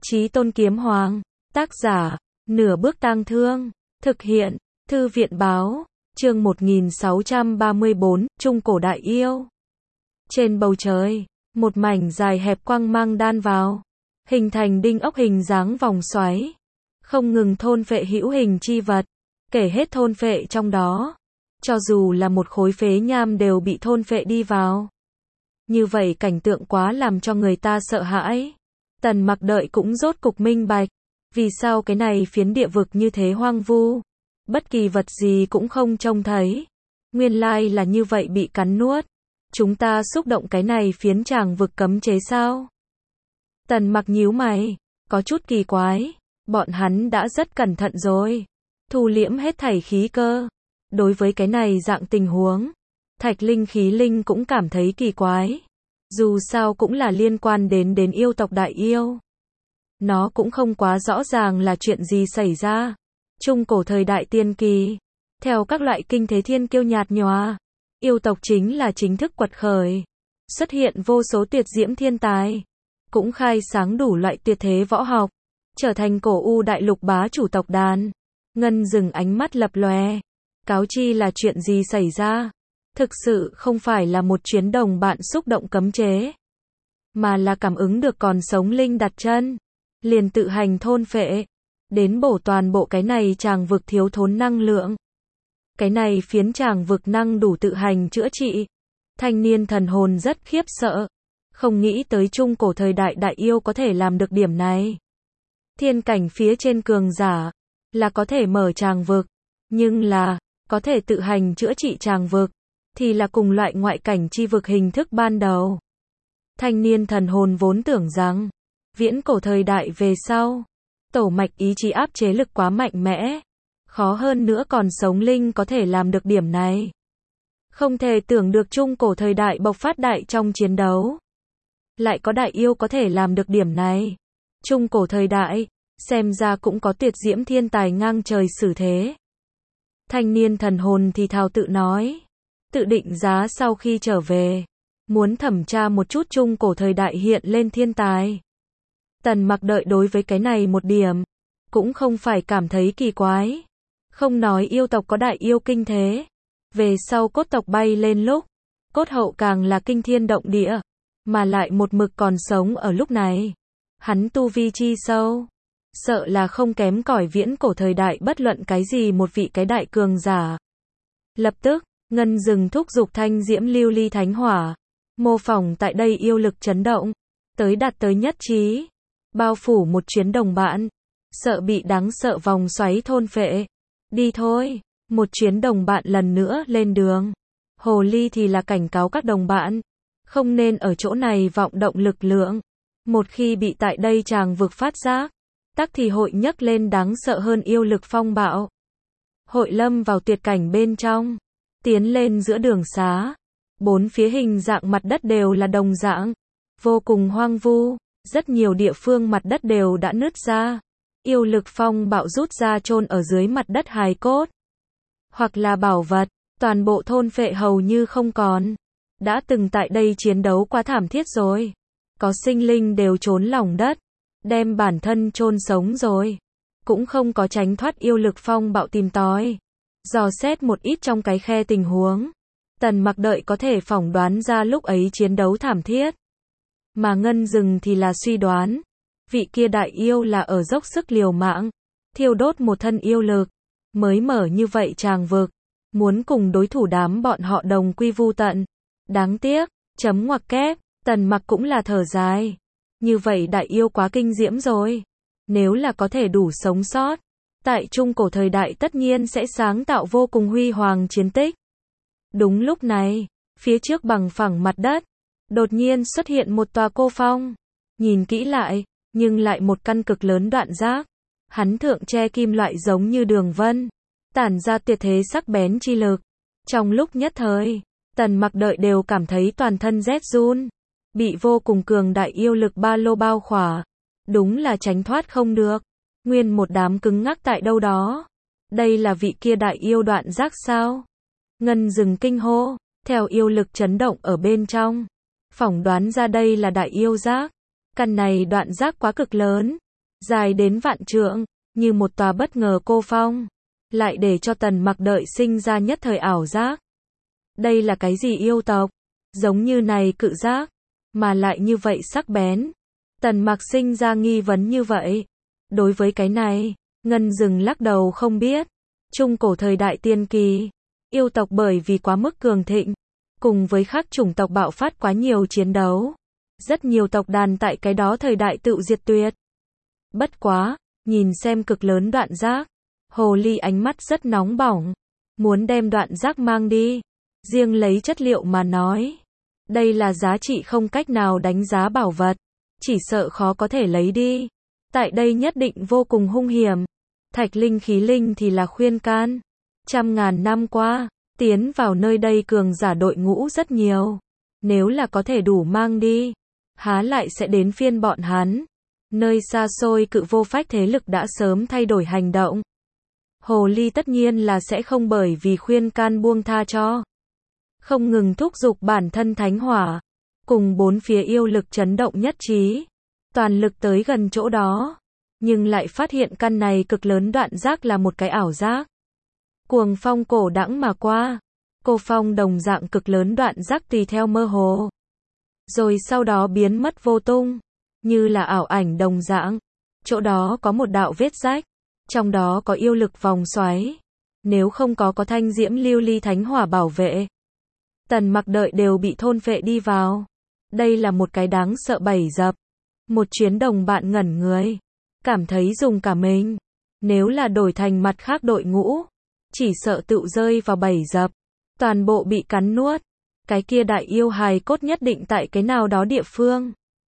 Chí Tôn Kiếm Hoàng. Tác giả, Nửa Bước Tang Thương. Thực hiện, Thư viện báo. Chương 1634, Trung Cổ Đại Yêu. Trên bầu trời, một mảnh dài hẹp quang mang đan vào, hình thành đinh ốc hình dáng vòng xoáy, không ngừng thôn phệ hữu hình chi vật, kể hết thôn phệ trong đó, cho dù là một khối phế nham đều bị thôn phệ đi vào. Như vậy cảnh tượng quá làm cho người ta sợ hãi. Tần Mặc đợi cũng rốt cục minh bạch, vì sao cái này phiến địa vực như thế hoang vu, bất kỳ vật gì cũng không trông thấy. Nguyên lai là như vậy bị cắn nuốt. Chúng ta xúc động cái này phiến tràng vực cấm chế sao? Tần Mặc nhíu mày, có chút kỳ quái. Bọn hắn đã rất cẩn thận rồi, thu liễm hết thảy khí cơ. Đối với cái này dạng tình huống, Thạch Linh Khí Linh cũng cảm thấy kỳ quái. Dù sao cũng là liên quan đến yêu tộc đại yêu. Nó cũng không quá rõ ràng là chuyện gì xảy ra. Trung cổ thời đại tiên kỳ, theo các loại kinh thế thiên kiêu nhạt nhòa, yêu tộc chính là chính thức quật khởi. Xuất hiện vô số tuyệt diễm thiên tài, cũng khai sáng đủ loại tuyệt thế võ học, trở thành cổ u đại lục bá chủ tộc đàn. Ngân dừng ánh mắt lập lòe. Cáo chi là chuyện gì xảy ra? Thực sự không phải là một chuyến đồng bạn xúc động cấm chế, mà là cảm ứng được còn sống linh đặt chân, liền tự hành thôn phệ, đến bổ toàn bộ cái này tràng vực thiếu thốn năng lượng. Cái này phiến tràng vực năng đủ tự hành chữa trị. Thanh niên thần hồn rất khiếp sợ, không nghĩ tới trung cổ thời đại đại yêu có thể làm được điểm này. Thiên cảnh phía trên cường giả là có thể mở tràng vực, nhưng là có thể tự hành chữa trị tràng vực thì là cùng loại ngoại cảnh chi vực hình thức ban đầu. Thanh niên thần hồn vốn tưởng rằng viễn cổ thời đại về sau, tổ mạch ý chí áp chế lực quá mạnh mẽ, khó hơn nữa còn sống linh có thể làm được điểm này. Không thể tưởng được trung cổ thời đại bộc phát đại trong chiến đấu, lại có đại yêu có thể làm được điểm này. Trung cổ thời đại, xem ra cũng có tuyệt diễm thiên tài ngang trời xử thế. Thanh niên thần hồn thì thào tự nói, tự định giá sau khi trở về, muốn thẩm tra một chút trung cổ thời đại hiện lên thiên tài. Tần Mặc đợi đối với cái này một điểm, cũng không phải cảm thấy kỳ quái. Không nói yêu tộc có đại yêu kinh thế, về sau cốt tộc bay lên lúc, cốt hậu càng là kinh thiên động địa, mà lại một mực còn sống ở lúc này. Hắn tu vi chi sâu, sợ là không kém cỏi viễn cổ thời đại bất luận cái gì một vị cái đại cường giả. Lập tức, Ngân dừng thúc giục thanh diễm lưu ly thánh hỏa, mô phỏng tại đây yêu lực chấn động, đạt tới nhất trí, bao phủ một chuyến đồng bạn, sợ bị đáng sợ vòng xoáy thôn phệ. Đi thôi, một chuyến đồng bạn lần nữa lên đường. Hồ ly thì là cảnh cáo các đồng bạn, không nên ở chỗ này vọng động lực lượng. Một khi bị tại đây tràng vực phát giác, tắc thì hội nhấc lên đáng sợ hơn yêu lực phong bạo. Hội lâm vào tuyệt cảnh bên trong, tiến lên giữa đường xá. Bốn phía hình dạng mặt đất đều là đồng dạng, vô cùng hoang vu, rất nhiều địa phương mặt đất đều đã nứt ra. Yêu lực phong bạo rút ra chôn ở dưới mặt đất hài cốt, hoặc là bảo vật, toàn bộ thôn phệ hầu như không còn. Đã từng tại đây chiến đấu quá thảm thiết rồi, có sinh linh đều trốn lòng đất, đem bản thân chôn sống rồi, cũng không có tránh thoát yêu lực phong bạo tìm tòi. Dò xét một ít trong cái khe tình huống, Tần Mặc đợi có thể phỏng đoán ra lúc ấy chiến đấu thảm thiết. Mà Ngân dừng thì là suy đoán, vị kia đại yêu là ở dốc sức liều mạng, thiêu đốt một thân yêu lực, mới mở như vậy tràng vực, muốn cùng đối thủ đám bọn họ đồng quy vu tận. Đáng tiếc, chấm ngoặc kép, Tần Mặc cũng là thở dài. Như vậy đại yêu quá kinh diễm rồi. Nếu là có thể đủ sống sót, tại trung cổ thời đại tất nhiên sẽ sáng tạo vô cùng huy hoàng chiến tích. Đúng lúc này, phía trước bằng phẳng mặt đất, đột nhiên xuất hiện một tòa cô phong. Nhìn kỹ lại, nhưng lại một căn cực lớn đoạn giác. Hắn thượng che kim loại giống như đường vân, tản ra tuyệt thế sắc bén chi lực. Trong lúc nhất thời, Tần Mặc đợi đều cảm thấy toàn thân rét run, bị vô cùng cường đại yêu lực ba lô bao khỏa, đúng là tránh thoát không được. Nguyên một đám cứng ngắc tại đâu đó. Đây là vị kia đại yêu đoạn giác sao? Ngân dừng kinh hô, theo yêu lực chấn động ở bên trong, phỏng đoán ra đây là đại yêu giác. Căn này đoạn giác quá cực lớn, dài đến vạn trượng, như một tòa bất ngờ cô phong, lại để cho Tần Mặc đợi sinh ra nhất thời ảo giác. Đây là cái gì yêu tộc? Giống như này cự giác, mà lại như vậy sắc bén. Tần Mặc sinh ra nghi vấn như vậy. Đối với cái này, Ngân Dừng lắc đầu không biết. Trung cổ thời đại tiên kỳ, yêu tộc bởi vì quá mức cường thịnh, cùng với các chủng tộc bạo phát quá nhiều chiến đấu, rất nhiều tộc đàn tại cái đó thời đại tự diệt tuyệt. Bất quá, nhìn xem cực lớn đoạn giác, hồ ly ánh mắt rất nóng bỏng, muốn đem đoạn giác mang đi. Riêng lấy chất liệu mà nói, đây là giá trị không cách nào đánh giá bảo vật, chỉ sợ khó có thể lấy đi. Tại đây nhất định vô cùng hung hiểm. Thạch linh khí linh thì là khuyên can. Trăm ngàn năm qua, tiến vào nơi đây cường giả đội ngũ rất nhiều. Nếu là có thể đủ mang đi, há lại sẽ đến phiên bọn hắn. Nơi xa xôi cự vô phách thế lực đã sớm thay đổi hành động. Hồ ly tất nhiên là sẽ không bởi vì khuyên can buông tha cho. Không ngừng thúc giục bản thân thánh hỏa, cùng bốn phía yêu lực chấn động nhất trí, toàn lực tới gần chỗ đó, nhưng lại phát hiện căn này cực lớn đoạn giác là một cái ảo giác. Cuồng phong cổ đãng mà qua, cô phong đồng dạng cực lớn đoạn giác tùy theo mơ hồ, rồi sau đó biến mất vô tung, như là ảo ảnh đồng dạng. Chỗ đó có một đạo vết rách, trong đó có yêu lực vòng xoáy, nếu không có thanh diễm lưu ly thánh hỏa bảo vệ, Tần Mặc đợi đều bị thôn phệ đi vào. Đây là một cái đáng sợ bẫy dập. Một chuyến đồng bạn ngẩn người, cảm thấy dùng cả mình. Nếu là đổi thành mặt khác đội ngũ, chỉ sợ tự rơi vào bẫy dập, toàn bộ bị cắn nuốt. Cái kia đại yêu hài cốt nhất định tại cái nào đó địa phương.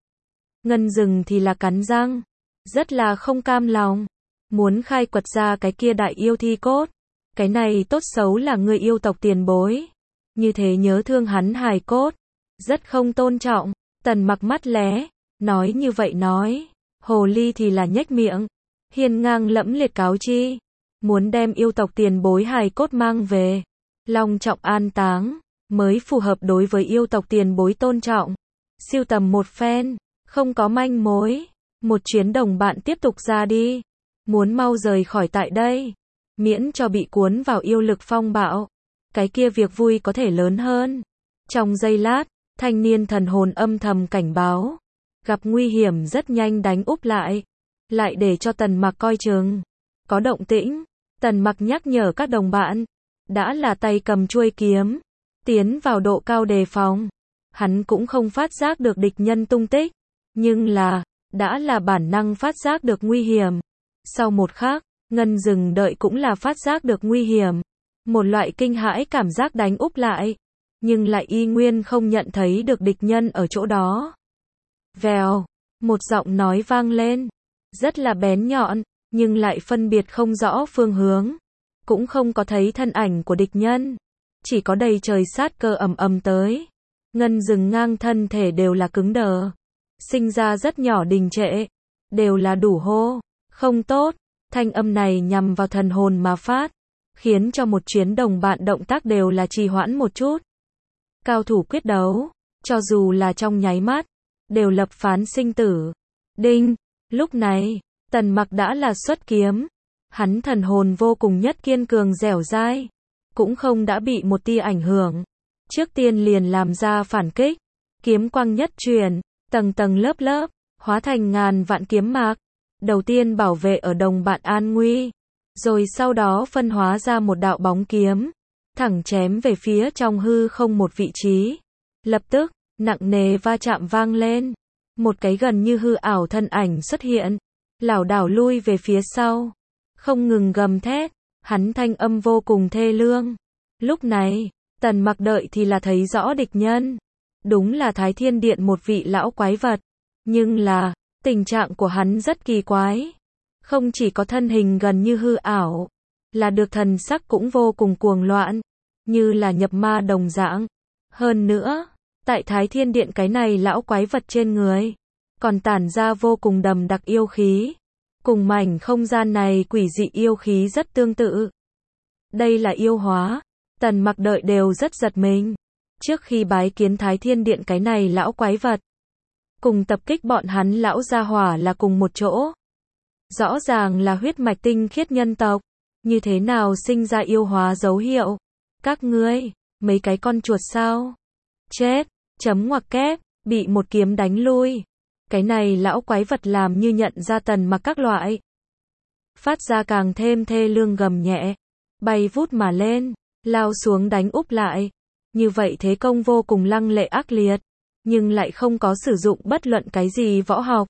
Ngân Dừng thì là cắn răng, rất là không cam lòng, muốn khai quật ra cái kia đại yêu thi cốt. Cái này tốt xấu là người yêu tộc tiền bối, như thế nhớ thương hắn hài cốt, rất không tôn trọng. Tần Mặc mắt lé, nói như vậy nói, hồ ly thì là nhếch miệng, hiên ngang lẫm liệt cáo chi, muốn đem yêu tộc tiền bối hài cốt mang về, long trọng an táng, mới phù hợp đối với yêu tộc tiền bối tôn trọng. Siêu tầm một phen, không có manh mối, một chuyến đồng bạn tiếp tục ra đi, muốn mau rời khỏi tại đây, miễn cho bị cuốn vào yêu lực phong bạo. Cái kia việc vui có thể lớn hơn. Trong giây lát, thanh niên thần hồn âm thầm cảnh báo, gặp nguy hiểm rất nhanh đánh úp lại, lại để cho Tần Mặc coi chừng. Có động tĩnh, Tần Mặc nhắc nhở các đồng bạn, đã là tay cầm chuôi kiếm, tiến vào độ cao đề phòng. Hắn cũng không phát giác được địch nhân tung tích, nhưng là, đã là bản năng phát giác được nguy hiểm. Sau một khắc, Ngân Dừng đợi cũng là phát giác được nguy hiểm. Một loại kinh hãi cảm giác đánh úp lại, nhưng lại y nguyên không nhận thấy được địch nhân ở chỗ đó. Vèo, một giọng nói vang lên, rất là bén nhọn, nhưng lại phân biệt không rõ phương hướng, cũng không có thấy thân ảnh của địch nhân, chỉ có đầy trời sát cơ ầm ầm tới. Ngân Dừng ngang thân thể đều là cứng đờ, sinh ra rất nhỏ đình trệ, đều là đủ hô, không tốt. Thanh âm này nhằm vào thần hồn mà phát, khiến cho một chuyến đồng bạn động tác đều là trì hoãn một chút. Cao thủ quyết đấu, cho dù là trong nháy mắt, đều lập phán sinh tử. Đinh, lúc này, Tần Mặc đã là xuất kiếm, hắn thần hồn vô cùng nhất kiên cường dẻo dai, cũng không đã bị một tia ảnh hưởng. Trước tiên liền làm ra phản kích, kiếm quang nhất truyền, tầng tầng lớp lớp, hóa thành ngàn vạn kiếm mạc. Đầu tiên bảo vệ ở đồng bạn an nguy, rồi sau đó phân hóa ra một đạo bóng kiếm, thẳng chém về phía trong hư không một vị trí. Lập tức, nặng nề va chạm vang lên, một cái gần như hư ảo thân ảnh xuất hiện, lảo đảo lui về phía sau, không ngừng gầm thét, hắn thanh âm vô cùng thê lương. Lúc này, Tần Mặc đợi thì là thấy rõ địch nhân, đúng là Thái Thiên Điện một vị lão quái vật, nhưng là, tình trạng của hắn rất kỳ quái, không chỉ có thân hình gần như hư ảo, là được thần sắc cũng vô cùng cuồng loạn, như là nhập ma đồng dạng. Hơn nữa, tại Thái Thiên Điện cái này lão quái vật trên người, còn tản ra vô cùng đậm đặc yêu khí, cùng mảnh không gian này quỷ dị yêu khí rất tương tự. Đây là yêu hóa, Tần Mặc đợi đều rất giật mình. Trước khi bái kiến Thái Thiên Điện cái này lão quái vật, cùng tập kích bọn hắn lão gia hỏa là cùng một chỗ. Rõ ràng là huyết mạch tinh khiết nhân tộc. Như thế nào sinh ra yêu hóa dấu hiệu? Các ngươi, mấy cái con chuột sao? Chết, chấm ngoặc kép, bị một kiếm đánh lui. Cái này lão quái vật làm như nhận ra Tần Mặc các loại. Phát ra càng thêm thê lương gầm nhẹ, bay vút mà lên, lao xuống đánh úp lại. Như vậy thế công vô cùng lăng lệ ác liệt, nhưng lại không có sử dụng bất luận cái gì võ học,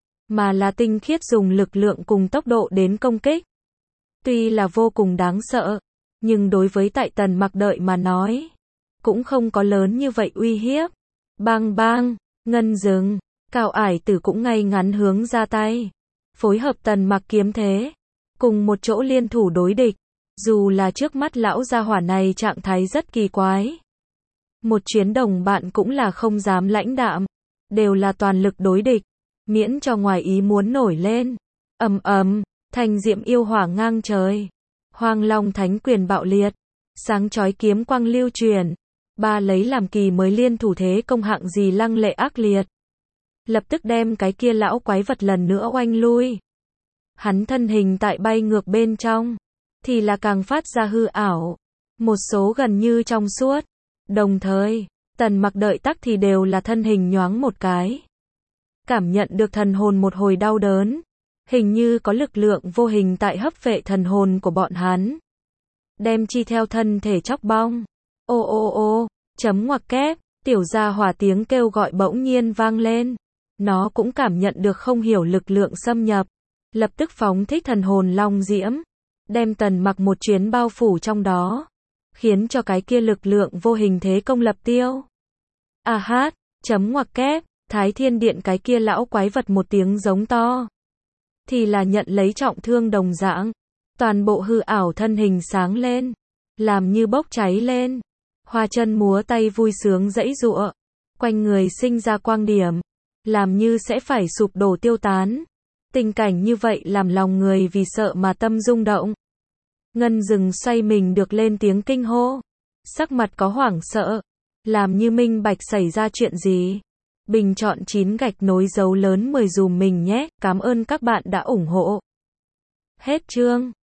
mà là tinh khiết dùng lực lượng cùng tốc độ đến công kích. Tuy là vô cùng đáng sợ, nhưng đối với tại Tần Mặc đợi mà nói, cũng không có lớn như vậy uy hiếp. Bang bang, ngân dừng, Cao Ải Tử cũng ngay ngắn hướng ra tay, phối hợp Tần Mặc kiếm thế, cùng một chỗ liên thủ đối địch. Dù là trước mắt lão gia hỏa này trạng thái rất kỳ quái, một chuyến đồng bạn cũng là không dám lãnh đạm, đều là toàn lực đối địch, miễn cho ngoài ý muốn nổi lên. Ầm ầm, thanh diệm yêu hỏa ngang trời, Hoang Long Thánh Quyền bạo liệt, sáng chói kiếm quang lưu truyền, ba lấy làm kỳ mới liên thủ thế công hạng gì lăng lệ ác liệt, lập tức đem cái kia lão quái vật lần nữa oanh lui. Hắn thân hình tại bay ngược bên trong, thì là càng phát ra hư ảo, một số gần như trong suốt. Đồng thời, Tần Mặc đợi tắc thì đều là thân hình nhoáng một cái, cảm nhận được thần hồn một hồi đau đớn, hình như có lực lượng vô hình tại hấp phệ thần hồn của bọn hắn, đem chi theo thân thể chóc bong. Ô ô ô, chấm ngoặc kép, tiểu gia hỏa tiếng kêu gọi bỗng nhiên vang lên, nó cũng cảm nhận được không hiểu lực lượng xâm nhập, lập tức phóng thích thần hồn long diễm, đem Tần Mặc một chuyến bao phủ trong đó, khiến cho cái kia lực lượng vô hình thế công lập tiêu. A hát, chấm ngoặc kép, Thái Thiên Điện cái kia lão quái vật một tiếng giống to, thì là nhận lấy trọng thương đồng dạng, toàn bộ hư ảo thân hình sáng lên, làm như bốc cháy lên, hoa chân múa tay vui sướng giãy giụa, quanh người sinh ra quang điểm, làm như sẽ phải sụp đổ tiêu tán. Tình cảnh như vậy làm lòng người vì sợ mà tâm rung động. Ngân Dừng xoay mình được lên tiếng kinh hô, sắc mặt có hoảng sợ, làm như minh bạch xảy ra chuyện gì. Bình chọn 9 gạch nối dấu lớn 10 dùm mình nhé, cảm ơn các bạn đã ủng hộ. Hết chương.